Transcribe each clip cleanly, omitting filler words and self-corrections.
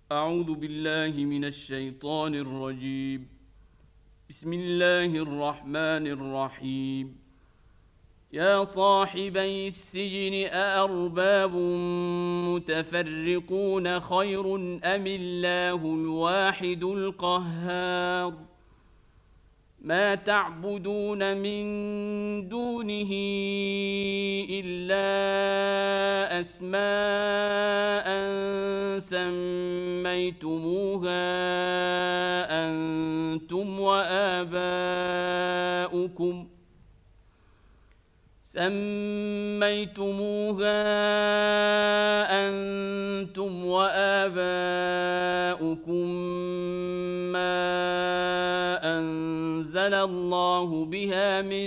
أعوذ بالله من الشيطان الرجيم. بسم الله الرحمن الرحيم. يا صاحبي السجن أأرباب متفرقون خير أم الله الواحد القهار ما تعبدون من دونه إلا أسماء سميتموها أنتم وآباؤكم ما أنزل الله بها من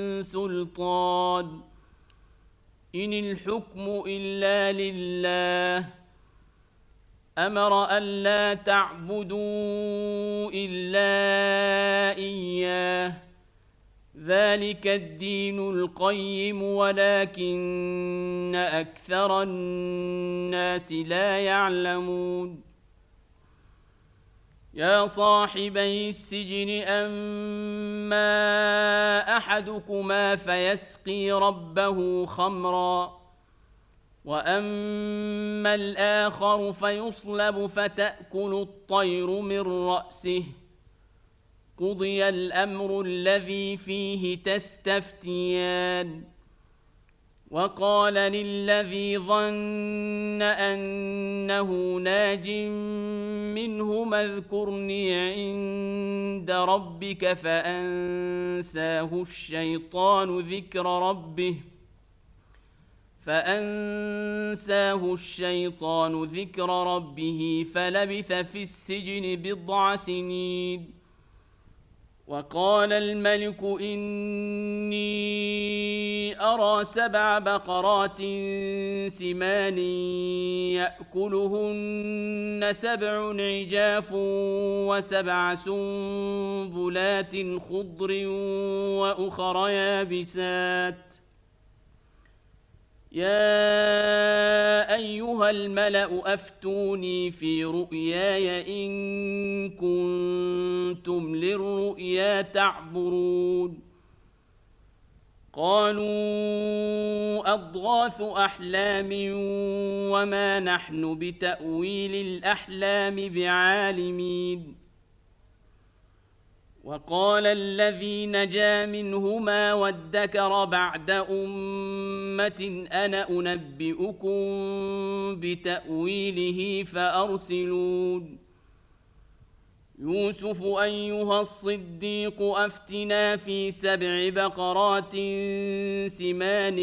سلطان إن الحكم إلا لله أمر ألا تعبدوا إلا إياه ذلك الدين القيم ولكن أكثر الناس لا يعلمون. يا صاحبي السجن أما أحدكما فيسقي ربه خمرا وأما الآخر فيصلب فتأكل الطير من رأسه قضي الأمر الذي فيه تستفتيان. وقال للذي ظن أنه ناج منهما اذكرني عند ربك فأنساه الشيطان ذكر ربه فلبث في السجن بضع سنين. وقال الملك إني أرى 7 بقرات سمان يأكلهن 7 عجاف و7 سنبلات خضر وأخر يابسات يا أيها الملأ أفتوني في رؤياي إن كنتم للرؤيا تعبرون. قالوا أضغاث أحلام وما نحن بتأويل الأحلام بعالمين. وقال الذي نجا منهما وادكر بعد أمة أنا أنبئكم بتأويله فأرسلون. يوسف أيها الصديق أفتنا في 7 بقرات سمان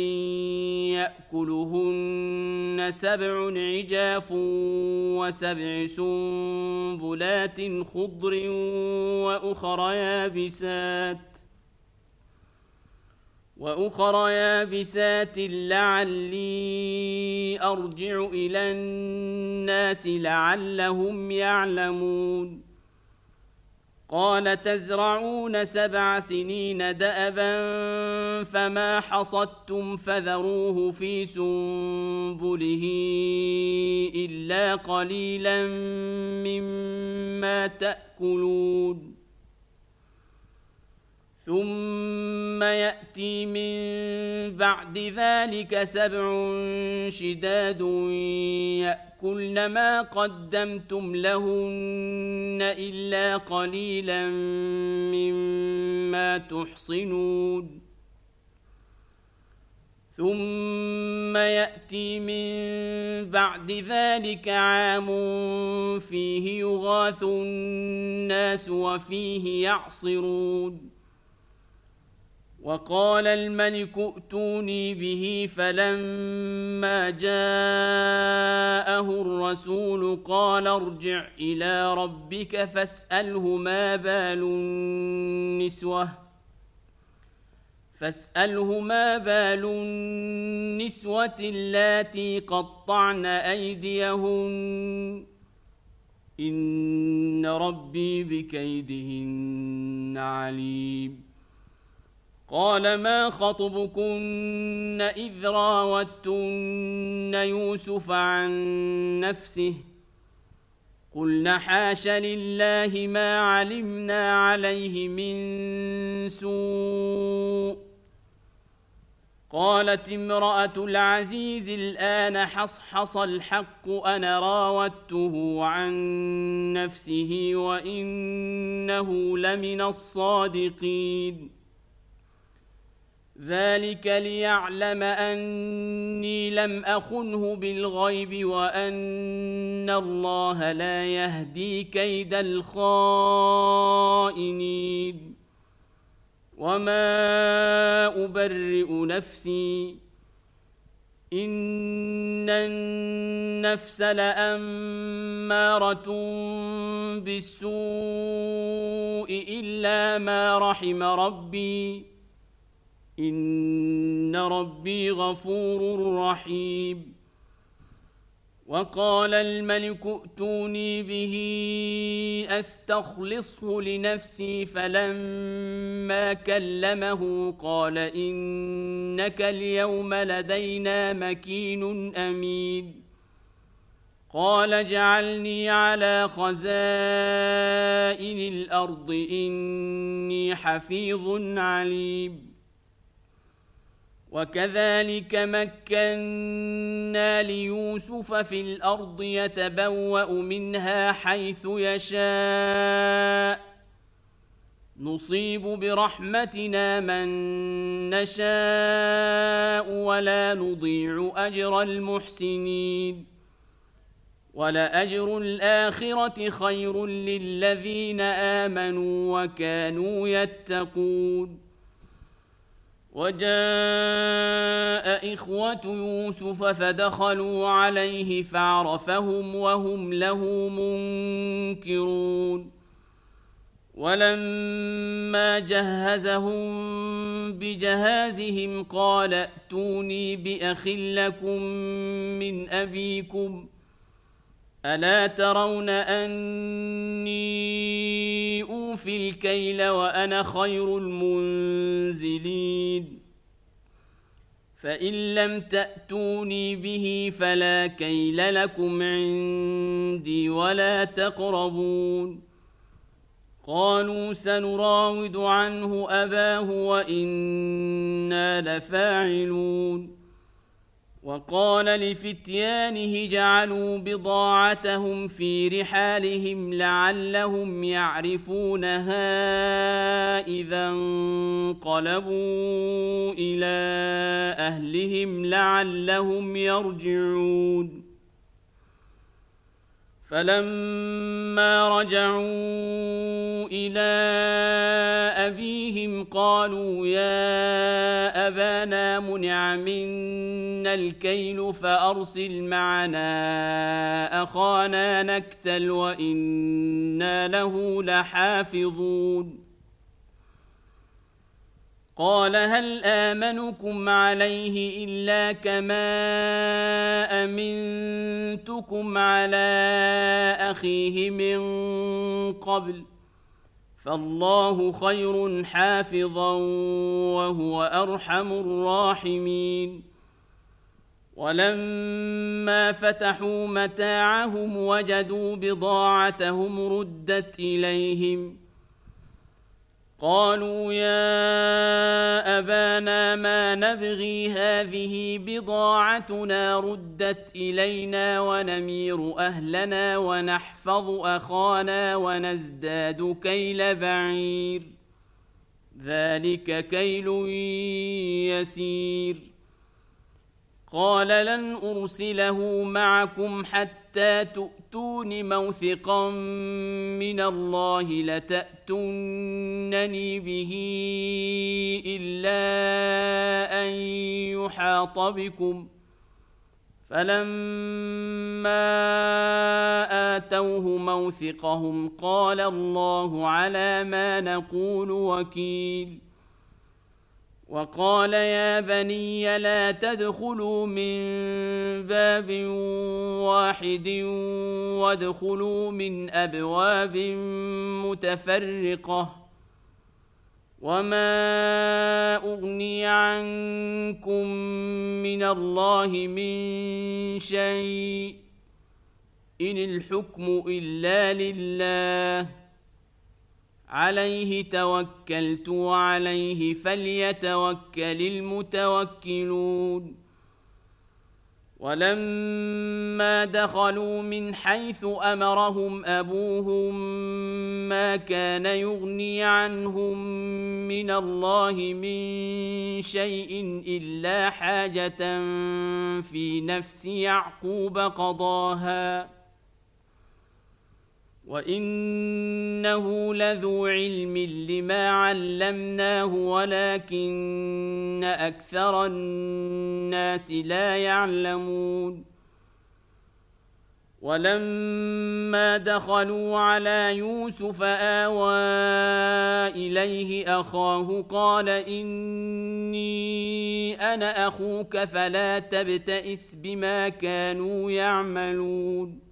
يأكلهن 7 عجاف و7 سنبلات خضر وأخر يابسات لعلي أرجع إلى الناس لعلهم يعلمون. قال تزرعون 7 سنين دأبا فما حصدتم فذروه في سنبله إلا قليلا مما تأكلون. ثم يأتي من بعد ذلك 7 شداد يأكلن ما قدمتم لهن إلا قليلا مما تحصنون. ثم يأتي من بعد ذلك عام فيه يغاث الناس وفيه يعصرون. وقال الملك ائتوني به فلما جاءه الرسول قال ارجع إلى ربك فاسأله ما بال النسوة اللاتي قطعن أيديهن إن ربي بكيدهن عليم. قال ما خطبكن إذ راوتن يوسف عن نفسه قلنا حاش لله ما علمنا عليه من سوء. قالت امرأة العزيز الآن حصحص الحق أنا راودته عن نفسه وإنه لمن الصادقين. ذلك ليعلم أني لم أخنه بالغيب وأن الله لا يهدي كيد الخائنين. وما أبرئ نفسي إن النفس لأمارة بالسوء إلا ما رحم ربي إن ربي غفور رحيم. وقال الملك ائتوني به أستخلصه لنفسي فلما كلمه قال إنك اليوم لدينا مكين أمين. قال اجعلني على خزائن الأرض إني حفيظ عليم. وكذلك مكنا ليوسف في الأرض يتبوأ منها حيث يشاء نصيب برحمتنا من نشاء ولا نضيع أجر المحسنين. ولأجر الآخرة خير للذين آمنوا وكانوا يتقون. وجاء إخوة يوسف فدخلوا عليه فعرفهم وهم له منكرون. ولما جهزهم بجهازهم قال ائتوني بأخ لكم من أبيكم ألا ترون أني أوفي الكيل وأنا خير المنزلين. فإن لم تأتوني به فلا كيل لكم عندي ولا تقربون. قالوا سنراود عنه أباه وإنا لفاعلون. وقال لفتيانه جعلوا بضاعتهم في رحالهم لعلهم يعرفونها إذا انقلبوا إلى أهلهم لعلهم يرجعون. فلما رجعوا إلى أبيهم قالوا يا أبانا منع منا الكيل فأرسل معنا أخانا نكتل وإنا له لحافظون. قال هل آمنكم عليه إلا كما أمنتكم على أخيه من قبل فالله خير حافظا وهو أرحم الراحمين. ولما فتحوا متاعهم وجدوا بضاعتهم ردت إليهم قالوا يا أبانا ما نبغي هذه بضاعتنا ردت إلينا ونمير أهلنا ونحفظ أخانا ونزداد كيل بعير ذلك كيل يسير. قال لن أرسله معكم حتى تؤتون موثقا من الله لتأتونني به إلا أن يحاط بكم. فلما آتوه موثقهم قال الله على ما نقول وكيل. وقال يا بني لا تدخلوا من باب واحد وادخلوا من أبواب متفرقة وما أغني عنكم من الله من شيء إن الحكم إلا لله عليه توكلت وعليه فليتوكل المتوكلون ولما دخلوا من حيث أمرهم أبوهم ما كان يغني عنهم من الله من شيء إلا حاجة في نفس يعقوب قضاها وإنه لذو علم لما علمناه ولكن أكثر الناس لا يعلمون ولما دخلوا على يوسف آوى إليه أخاه قال إني أنا أخوك فلا تبتئس بما كانوا يعملون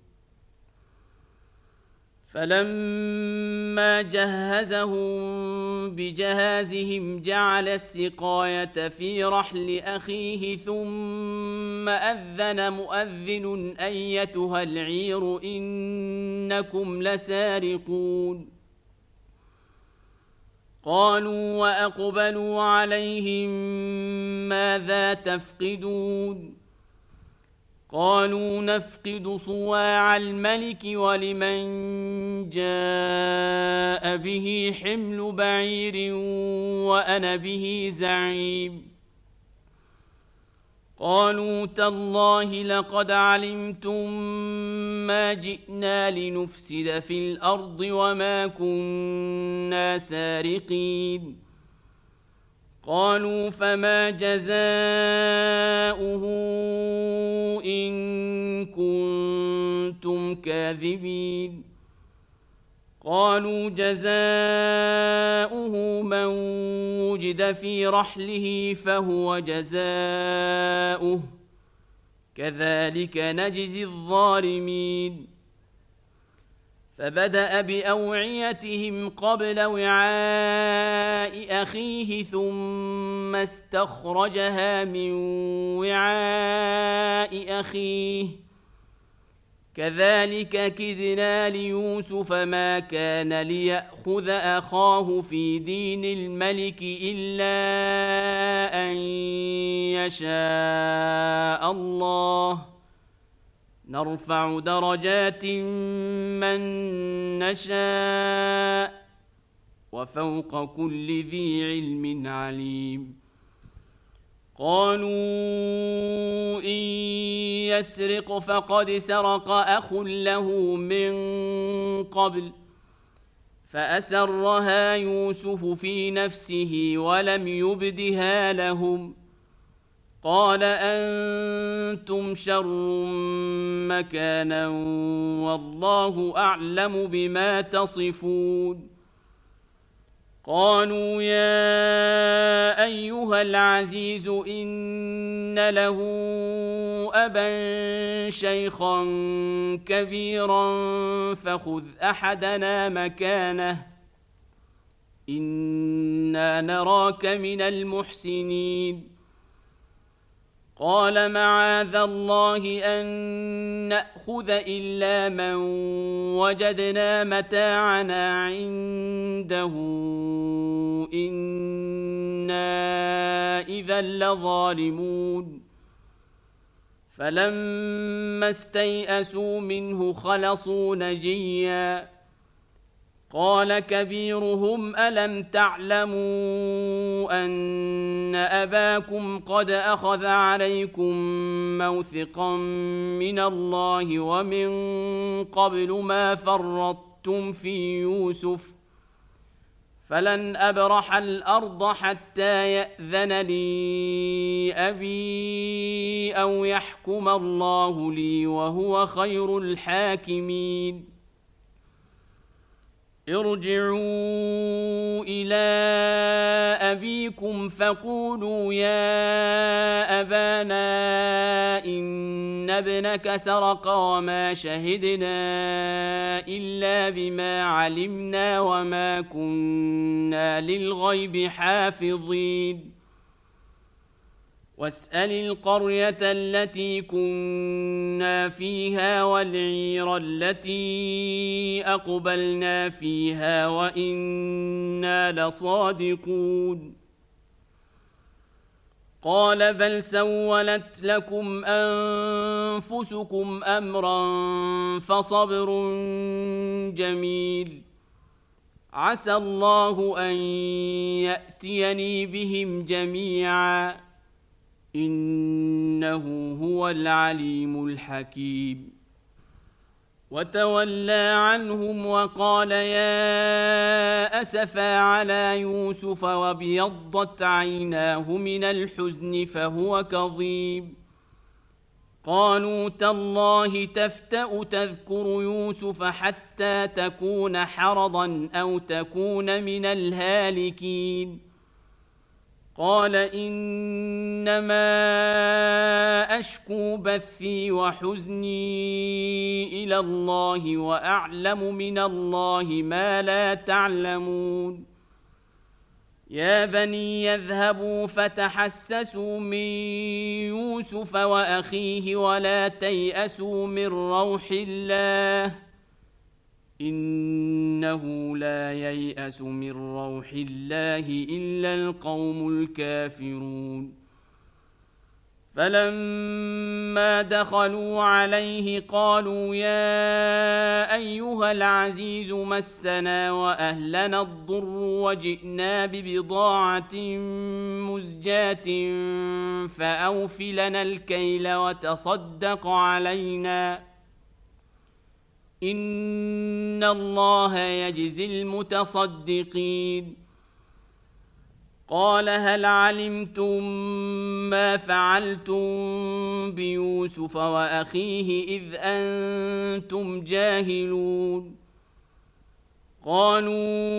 فلما جهزهم بجهازهم جعل السقاية في رحل أخيه ثم أذن مؤذن أيتها العير إنكم لسارقون قالوا وأقبلوا عليهم ماذا تفقدون قالوا نفقد صواع الملك ولمن جاء به حمل بعير وأنا به زعيم قالوا تالله لقد علمتم ما جئنا لنفسد في الأرض وما كنا سارقين قالوا فما جزاؤه إن كنتم كاذبين قالوا جزاؤه من وجد في رحله فهو جزاؤه كذلك نجزي الظالمين فبدأ بأوعيتهم قبل وعاء أخيه ثم استخرجها من وعاء أخيه كذلك كدنا ليوسف ما كان ليأخذ أخاه في دين الملك إلا أن يشاء الله نرفع درجات من نشاء وفوق كل ذي علم عليم قالوا إن يسرق فقد سرق أخ له من قبل فأسرها يوسف في نفسه ولم يبدها لهم قال أنتم شر مكانا والله أعلم بما تصفون قالوا يا أيها العزيز إن له أبا شيخا كبيرا فخذ أحدنا مكانه إنا نراك من المحسنين قال معاذ الله أن نأخذ إلا من وجدنا متاعنا عنده إنا إذا لظالمون فلما استيئسوا منه خلصوا نجيا قال كبيرهم ألم تعلموا أن أباكم قد أخذ عليكم موثقا من الله ومن قبل ما فرطتم في يوسف فلن أبرح الأرض حتى يأذن لي أبي أو يحكم الله لي وهو خير الحاكمين ارجعوا إلى أبيكم فقولوا يا أبانا إن ابنك سرق وما شهدنا إلا بما علمنا وما كنا للغيب حافظين واسأل القرية التي كنا فيها والعير التي أقبلنا فيها وإنا لصادقون قال بل سولت لكم أنفسكم أمرا فصبر جميل عسى الله أن يأتيني بهم جميعا إنه هو العليم الحكيم وتولى عنهم وقال يا أسفا على يوسف وابيضت عيناه من الحزن فهو كظيم قالوا تالله تفتأ تذكر يوسف حتى تكون حرضا أو تكون من الهالكين قال إنما أشكو بثي وحزني إلى الله وأعلم من الله ما لا تعلمون يا بني يذهبوا فتحسسوا من يوسف وأخيه ولا تيأسوا من روح الله إنه لا ييأس من روح الله إلا القوم الكافرون فلما دخلوا عليه قالوا يا أيها العزيز مسنا وأهلنا الضر وجئنا ببضاعة مزجاة فأوف لنا الكيل وتصدق علينا إن الله يجزي المتصدقين قال هل علمتم ما فعلتم بيوسف وأخيه إذ أنتم جاهلون قالوا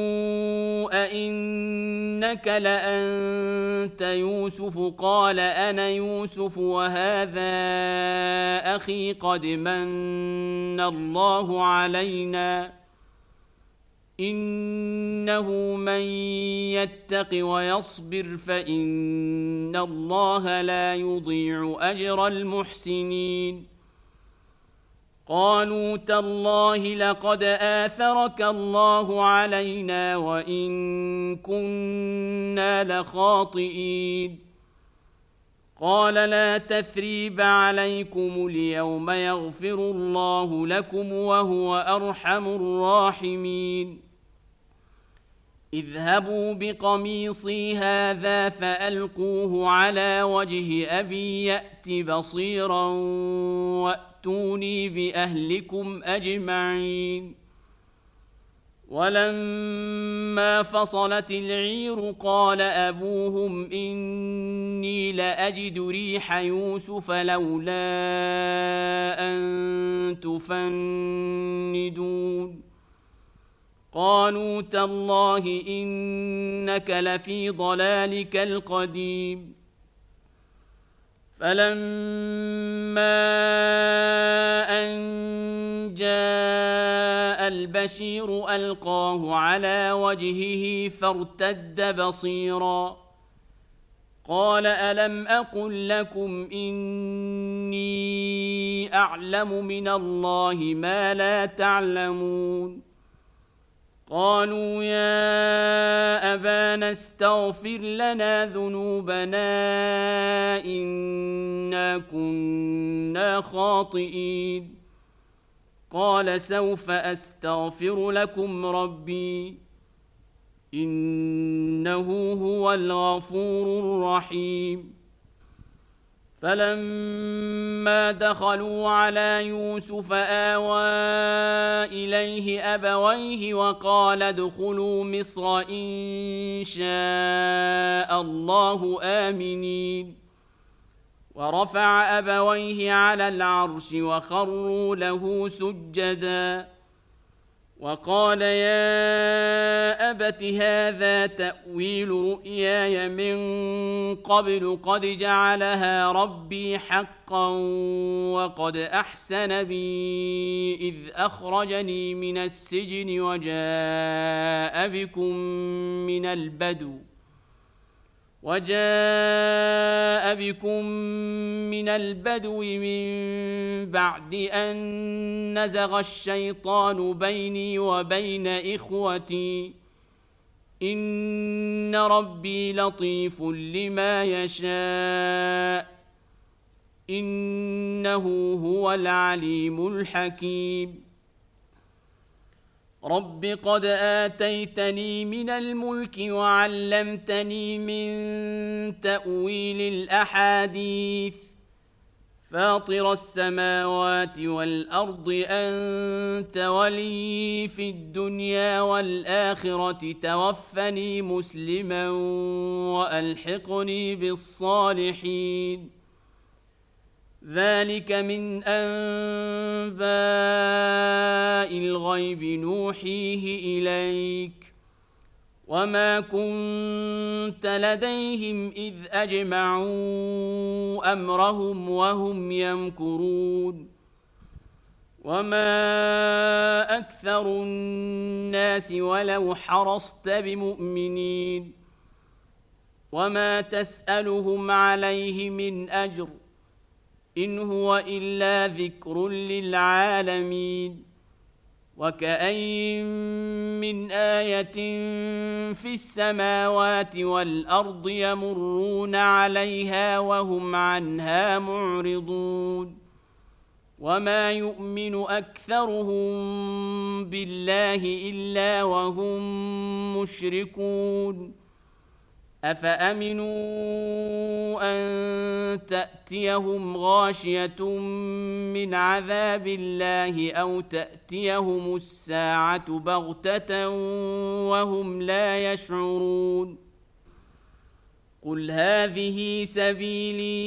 أئنك لأنت يوسف قال أنا يوسف وهذا أخي قد من الله علينا إنه من يتق ويصبر فإن الله لا يضيع أجر المحسنين قالوا تالله لقد آثرك الله علينا وإن كنا لخاطئين قال لا تثريب عليكم اليوم يغفر الله لكم وهو أرحم الراحمين اذهبوا بقميصي هذا فألقوه على وجه أبي يأت بصيرا وأتوني بأهلكم أجمعين ولما فصلت العير قال أبوهم إني لأجد ريح يوسف لولا أن تفندون قالوا تالله إنك لفي ضلالك القديم فلما أن جاء البشير ألقاه على وجهه فارتد بصيرا قال ألم أقل لكم إني أعلم من الله ما لا تعلمون قالوا يا أبانا استغفر لنا ذنوبنا إنا كنا خاطئين قال سوف أستغفر لكم ربي إنه هو الغفور الرحيم فلما دخلوا على يوسف آوى إليه أبويه وقال ادخلوا مصر إن شاء الله آمنين ورفع أبويه على العرش وخروا له سجدا وقال يا أبت هذا تأويل رؤياي من قبل قد جعلها ربي حقا وقد أحسن بي إذ أخرجني من السجن وجاء بكم من البدو من بعد أن نزغ الشيطان بيني وبين إخوتي إن ربي لطيف لما يشاء إنه هو العليم الحكيم رب قد آتيتني من الملك وعلمتني من تأويل الأحاديث فاطر السماوات والأرض أنت ولي في الدنيا والآخرة توفني مسلما وألحقني بالصالحين ذلك من أنباء الغيب نوحيه إليك وما كنت لديهم إذ أجمعوا أمرهم وهم يمكرون وما أكثر الناس ولو حرصت بمؤمنين وما تسألهم عليه من أجر إن هو إلا ذكر للعالمين وكأين من آية في السماوات والأرض يمرون عليها وهم عنها معرضون وما يؤمن أكثرهم بالله إلا وهم مشركون أفأمنوا أن تأتيهم غاشية من عذاب الله أو تأتيهم الساعة بغتة وهم لا يشعرون قل هذه سبيلي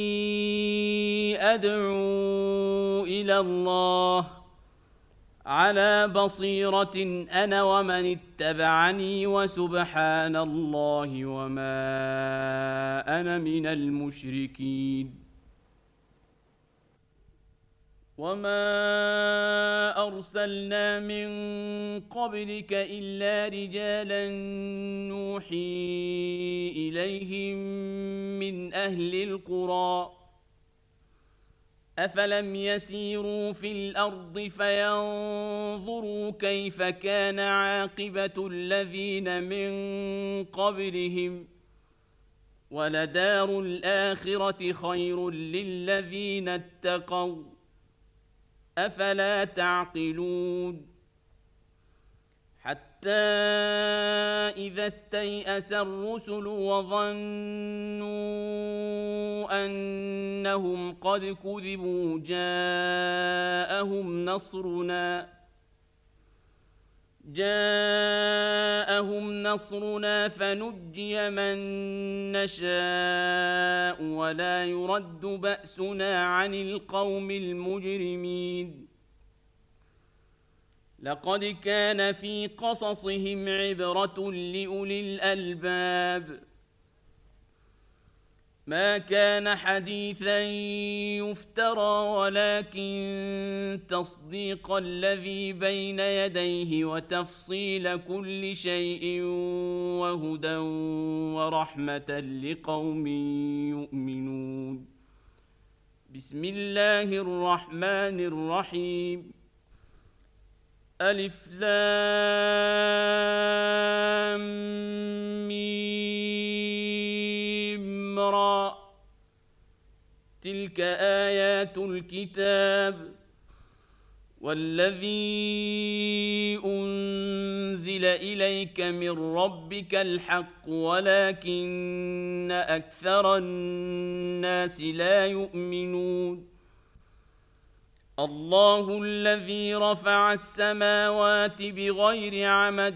أدعو إلى الله على بصيرة أنا ومن اتبعني وسبحان الله وما أنا من المشركين وما أرسلنا من قبلك إلا رجالا نوحي إليهم من أهل القرى أفلم يسيروا في الأرض فينظروا كيف كان عاقبة الذين من قبلهم ولدار الآخرة خير للذين اتقوا أفلا تعقلون حتى إذا استيأس الرسل وظنوا أنهم قد كذبوا جاءهم نصرنا فنجي من نشاء ولا يرد بأسنا عن القوم المجرمين لقد كان في قصصهم عبرة لأولي الألباب ما كان حديثا يفترى ولكن تصديق الذي بين يديه وتفصيل كل شيء وهدى ورحمة لقوم يؤمنون بسم الله الرحمن الرحيم ألف لام ميم را تلك آيات الكتاب والذي أنزل إليك من ربك الحق ولكن أكثر الناس لا يؤمنون الله الذي رفع السماوات بغير عمد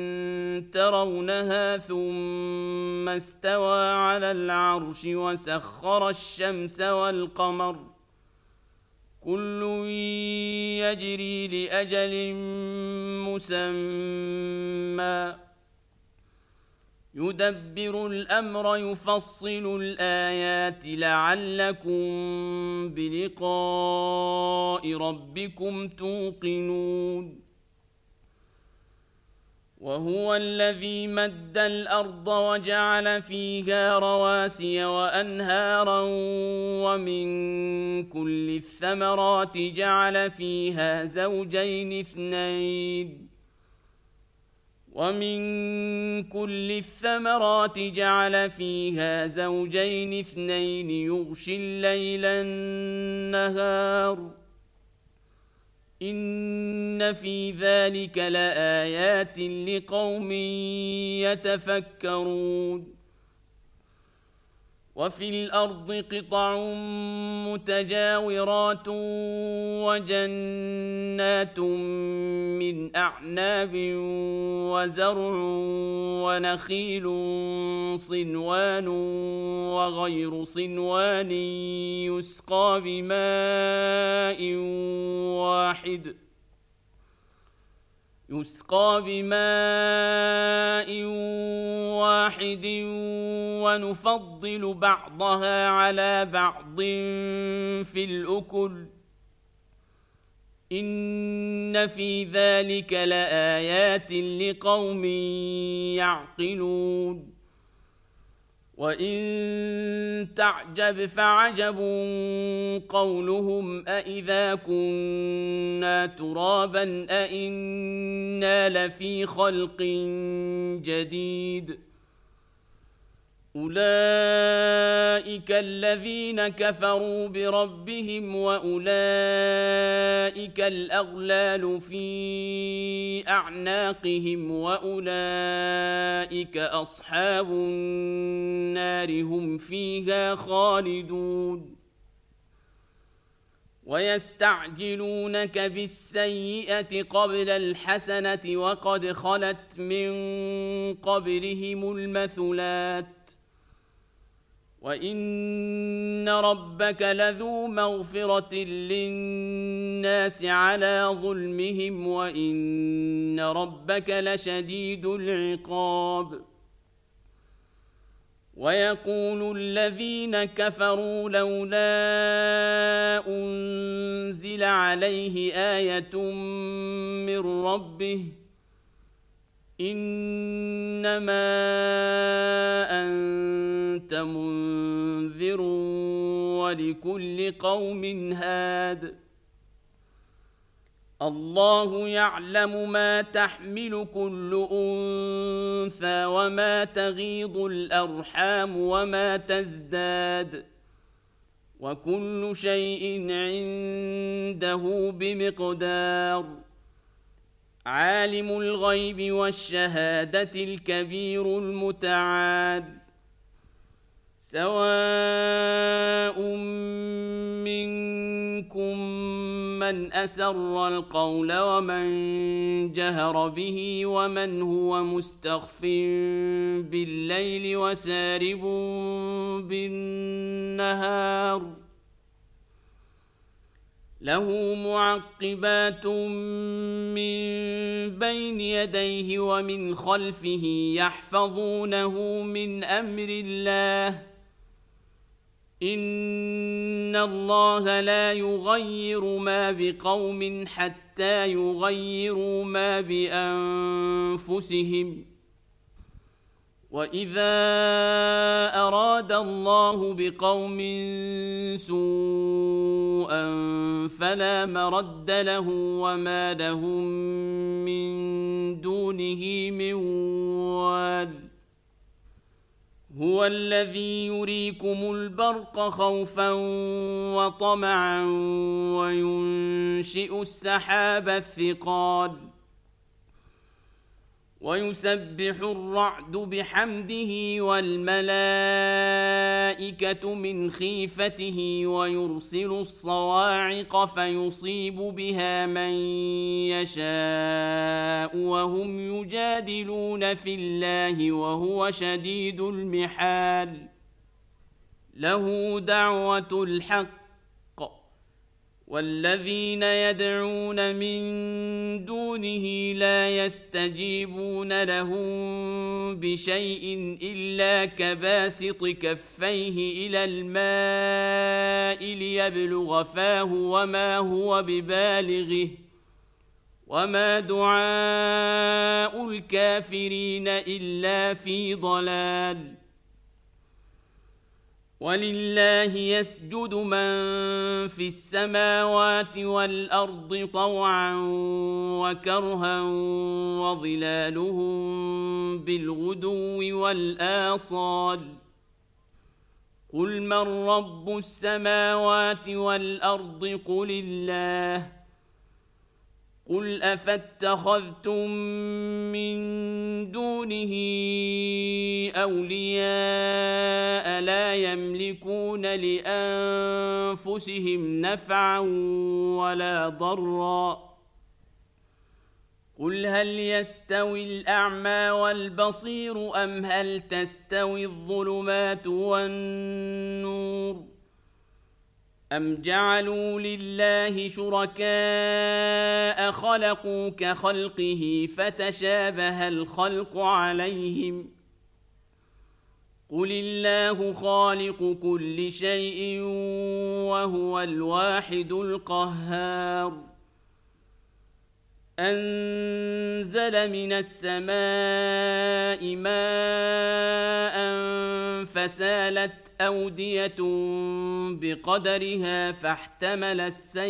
ترونها ثم استوى على العرش وسخر الشمس والقمر كل يجري لأجل مسمى يدبر الأمر يفصل الآيات لعلكم بلقاء ربكم توقنون وهو الذي مد الأرض وجعل فيها رواسي وأنهارا ومن كل الثمرات جعل فيها زوجين اثنين يغشي الليل النهار إن في ذلك لآيات لقوم يتفكرون وفي الأرض قطع متجاورات وجنات من أعناب وزرع ونخيل صنوان وغير صنوان يسقى بماء واحد ونفضل بعضها على بعض في الأكل إن في ذلك لآيات لقوم يعقلون وإن تعجب فعجب قولهم أإذا كنا ترابا أإنا لفي خلق جديد أولئك الذين كفروا بربهم وأولئك الأغلال في أعناقهم وأولئك أصحاب النار هم فيها خالدون ويستعجلونك بالسيئة قبل الحسنة وقد خلت من قبلهم المثلات وإن ربك لذو مغفرة للناس على ظلمهم وإن ربك لشديد العقاب ويقول الذين كفروا لولا أنزل عليه آية من ربه إنما أنت منذر ولكل قوم هاد الله يعلم ما تحمل كل أنثى وما تغيض الأرحام وما تزداد وكل شيء عنده بمقدار عالم الغيب والشهادة الكبير المتعال سواء منكم من أسر القول ومن جهر به ومن هو مستخف بالليل وسارب بالنهار له معقبات من بين يديه ومن خلفه يحفظونه من أمر الله إن الله لا يغير ما بقوم حتى يغيروا ما بأنفسهم وإذا أراد الله بقوم سوءا فلا مرد له وما لهم من دونه من وال هو الذي يريكم البرق خوفا وطمعا وينشئ السحاب الثقال ويسبح الرعد بحمده والملائكة من خيفته ويرسل الصواعق فيصيب بها من يشاء وهم يجادلون في الله وهو شديد المحال له دعوة الحق والذين يدعون من دونه لا يستجيبون لهم بشيء إلا كباسط كفيه إلى الماء ليبلغ فاه وما هو ببالغه وما دعاء الكافرين إلا في ضلال. ولله يسجد من في السماوات والأرض طوعا وكرها وظلالهم بالغدو والآصال. قل من رب السماوات والأرض قل الله. قل أفاتخذتم من دونه أولياء لا يملكون لأنفسهم نفعا ولا ضرا. قل هل يستوي الأعمى والبصير أم هل تستوي الظلمات والنور أم جعلوا لله شركاء خلقوا كخلقه فتشابه الخلق عليهم. قل الله خالق كل شيء وهو الواحد القهار. أنزل من السماء ماء فسالت أودية بقدرها فاحتمل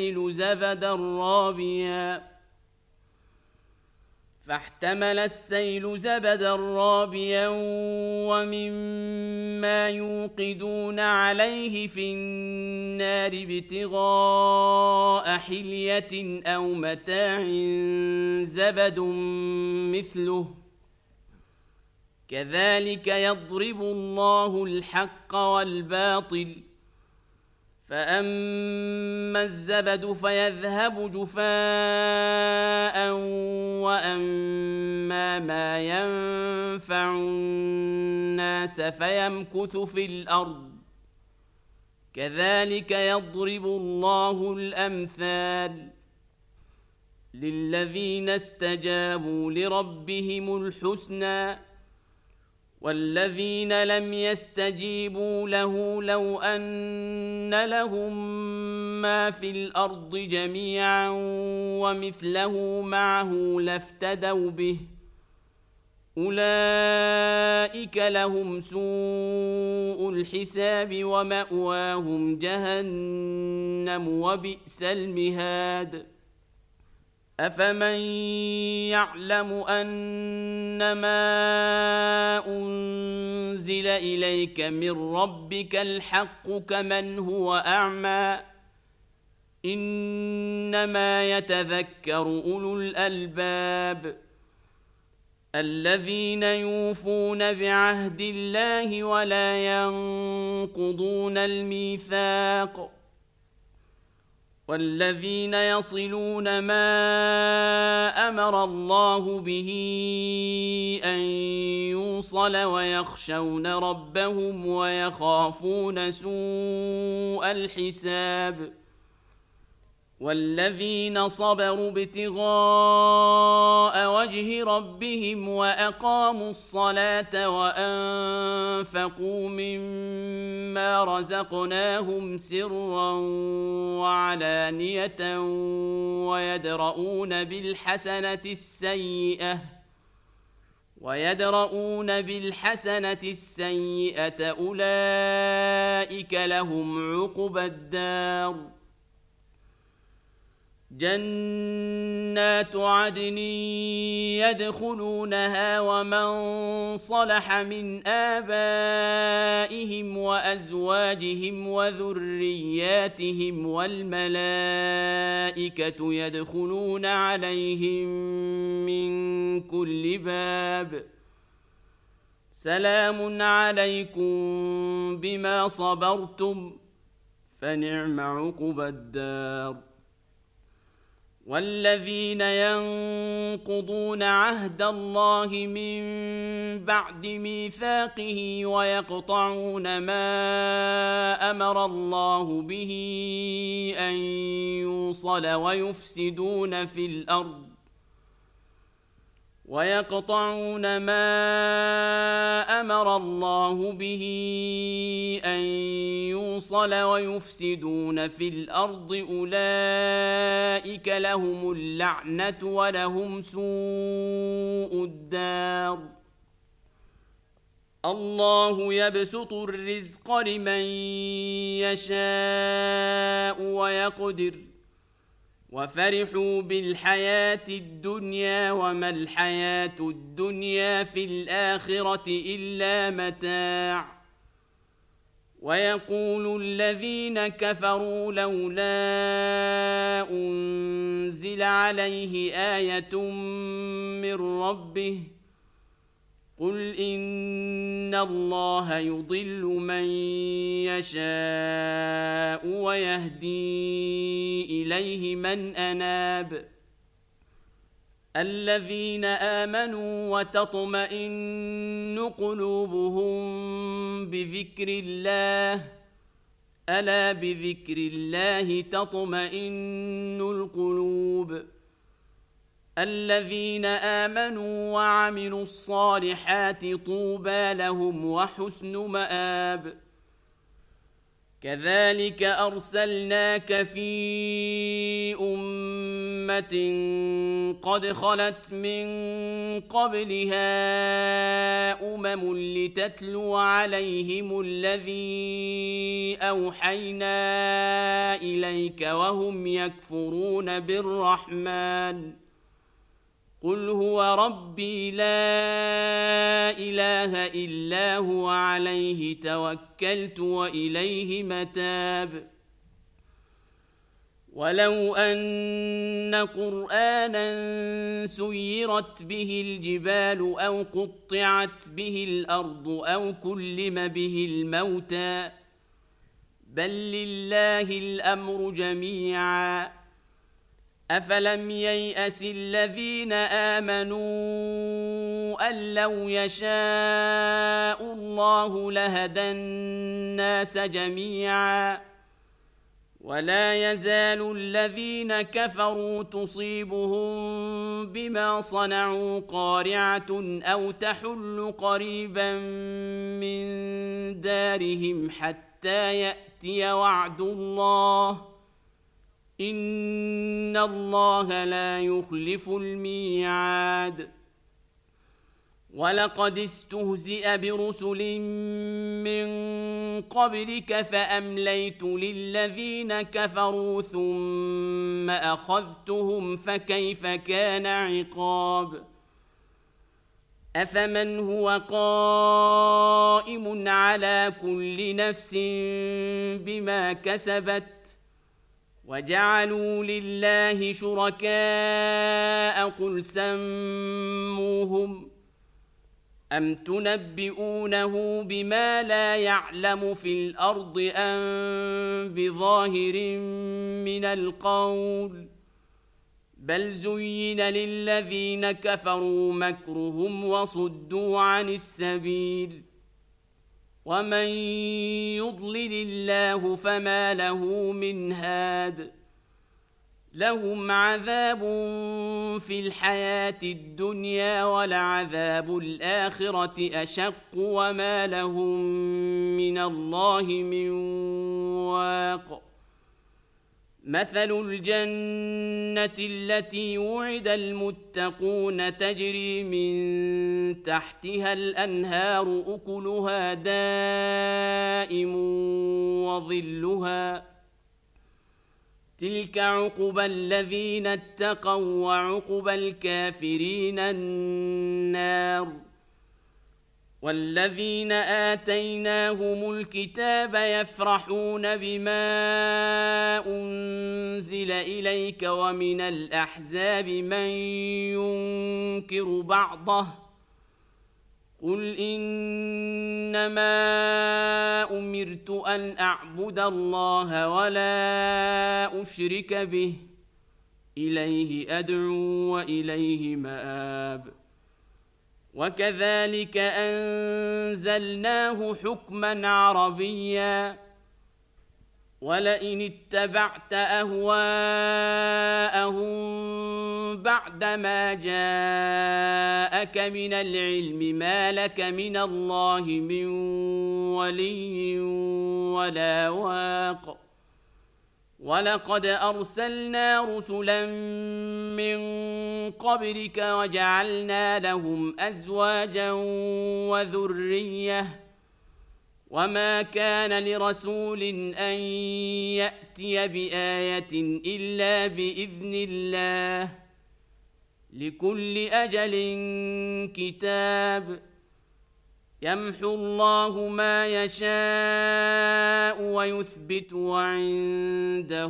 السيل زبدا رابيا ومما يوقدون عليه في النار ابتغاء حلية أو متاع زبد مثله كذلك يضرب الله الحق والباطل. فأما الزبد فيذهب جفاء وأما ما ينفع الناس فيمكث في الأرض كذلك يضرب الله الأمثال. للذين استجابوا لربهم الحسنى والذين لم يستجيبوا له لو أن لهم ما في الأرض جميعا ومثله معه لافتدوا به أولئك لهم سوء الحساب ومأواهم جهنم وبئس المهاد. أفمن يعلم أنما أنزل إليك من ربك الحق كمن هو أعمى إنما يتذكر أولو الألباب الذين يوفون بعهد الله ولا ينقضون الميثاق والذين يصلون ما أمر الله به أن يوصل ويخشون ربهم ويخافون سوء الحساب والذين صبروا ابتغاء وجه ربهم وأقاموا الصلاة وأنفقوا مما رزقناهم سرا وعلانية ويدرؤون بالحسنة السيئة أولئك لهم عقبى الدار. جنات عدن يدخلونها ومن صلح من آبائهم وأزواجهم وذرياتهم والملائكة يدخلون عليهم من كل باب سلام عليكم بما صبرتم فنعم عقبى الدار. والذين ينقضون عهد الله من بعد ميثاقه ويقطعون ما أمر الله به أن يوصل ويقطعون ما أمر الله به أن يوصل ويفسدون في الأرض أولئك لهم اللعنة ولهم سوء الدار. الله يبسط الرزق لمن يشاء ويقدر وفرحوا بالحياة الدنيا وما الحياة الدنيا في الآخرة إلا متاع. ويقول الذين كفروا لولا أنزل عليه آية من ربه قل إن الله يضل من يشاء ويهدي إليه من أناب. الذين آمنوا وتطمئن قلوبهم بذكر الله ألا بذكر الله تطمئن القلوب. الذين آمنوا وعملوا الصالحات طوبى لهم وحسن مآب. كذلك أرسلناك في أمة قد خلت من قبلها لتتلو عليهم الذي أوحينا إليك وهم يكفرون بالرحمن قل هو ربي لا إله إلا هو عليه توكلت وإليه متاب. ولو أن قرآنا سيرت به الجبال أو قطعت به الأرض أو كلم به الموتى بل لله الأمر جميعا أفلم ييأس الذين آمنوا أن لو يشاء الله لهدى الناس جميعا ولا يزال الذين كفروا تصيبهم بما صنعوا قارعة أو تحل قريبا من دارهم حتى يأتي وعد الله إن الله لا يخلف الميعاد. ولقد استهزئ برسل من قبلك فأمليت للذين كفروا ثم أخذتهم فكيف كان عقاب. أفمن هو قائم على كل نفس بما كسبت وجعلوا لله شركاء قل سموهم أم تنبئونه بما لا يعلم في الأرض أم بظاهر من القول بل زين للذين كفروا مكرهم وصدوا عن السبيل ومن يضلل الله فما له من هاد. لهم عذاب في الحياة الدنيا ولعذاب الآخرة أشق وما لهم من الله من واق. مثل الجنة التي وعد المتقون تجري من تحتها الأنهار أكلها دائم وظلها تلك عقبى الذين اتقوا وعقبى الكافرين النار. والذين آتيناهم الكتاب يفرحون بما أنزل إليك ومن الأحزاب من ينكر بعضه قل إنما أمرت أن أعبد الله ولا أشرك به إليه أدعو وإليه مآب. وكذلك أنزلناه حكما عربيا ولئن اتبعت أهواءهم بعدما جاءك من العلم ما لك من الله من ولي ولا واق ولقد أرسلنا رسلا من قبلك وجعلنا لهم أزواجا وذرية وما كان لرسول أن يأتي بآية إلا بإذن الله لكل أجل كتاب يمحو الله ما يشاء ويثبت وعنده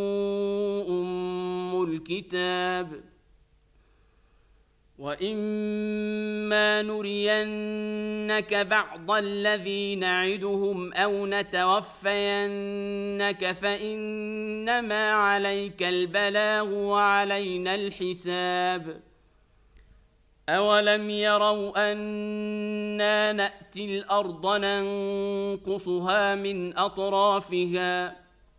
أم الكتاب وإما نرينك بعض الذي نعدهم أو نتوفينك فإنما عليك البلاغ وعلينا الحساب أولم يروا أنا نأتي الأرض ننقصها من أطرافها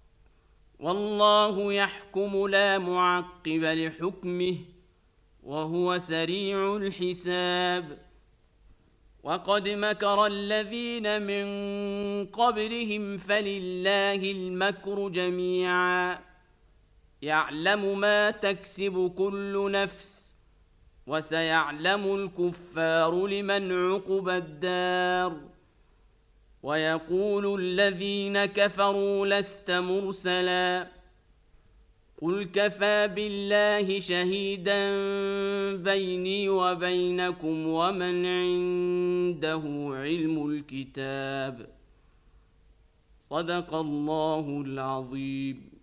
والله يحكم لا معقب لحكمه وهو سريع الحساب وقد مكر الذين من قبلهم فلله المكر جميعا يعلم ما تكسب كل نفس وسيعلم الكفار لمن عقبى الدار ويقول الذين كفروا لست مرسلا قل كفى بالله شهيدا بيني وبينكم ومن عنده علم الكتاب صدق الله العظيم.